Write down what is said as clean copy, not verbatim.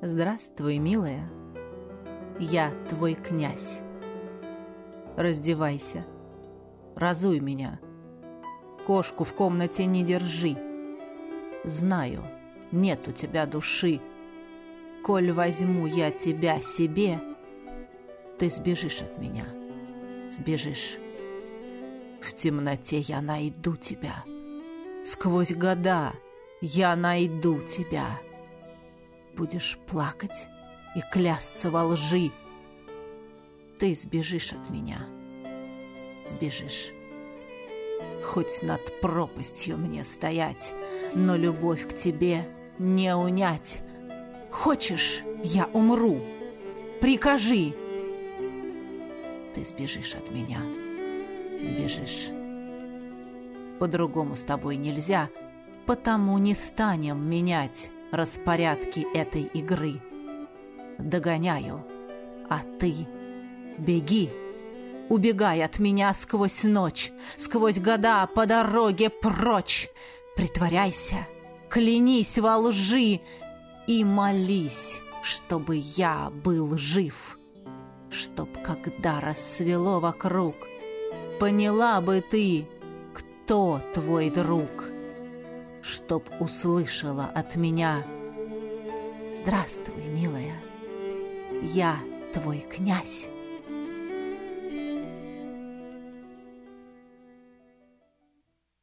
Здравствуй, милая, я твой князь. Раздевайся, разуй меня, кошку в комнате не держи. Знаю, нет у тебя души. Коль возьму я тебя себе, ты сбежишь от меня, сбежишь. В темноте я найду тебя, сквозь года я найду тебя. Будешь плакать и клясться во лжи. Ты сбежишь от меня, сбежишь. Хоть над пропастью мне стоять, но любовь к тебе не унять. Хочешь, я умру? Прикажи. Ты сбежишь от меня, сбежишь. По-другому с тобой нельзя, потому не станем менять распорядки этой игры. Догоняю, а ты беги, убегай от меня сквозь ночь, сквозь года по дороге прочь. Притворяйся, клянись во лжи и молись, чтобы я был жив, чтоб, когда рассвело вокруг, поняла бы ты, кто твой друг, чтоб услышала от меня: здравствуй, милая, я твой князь.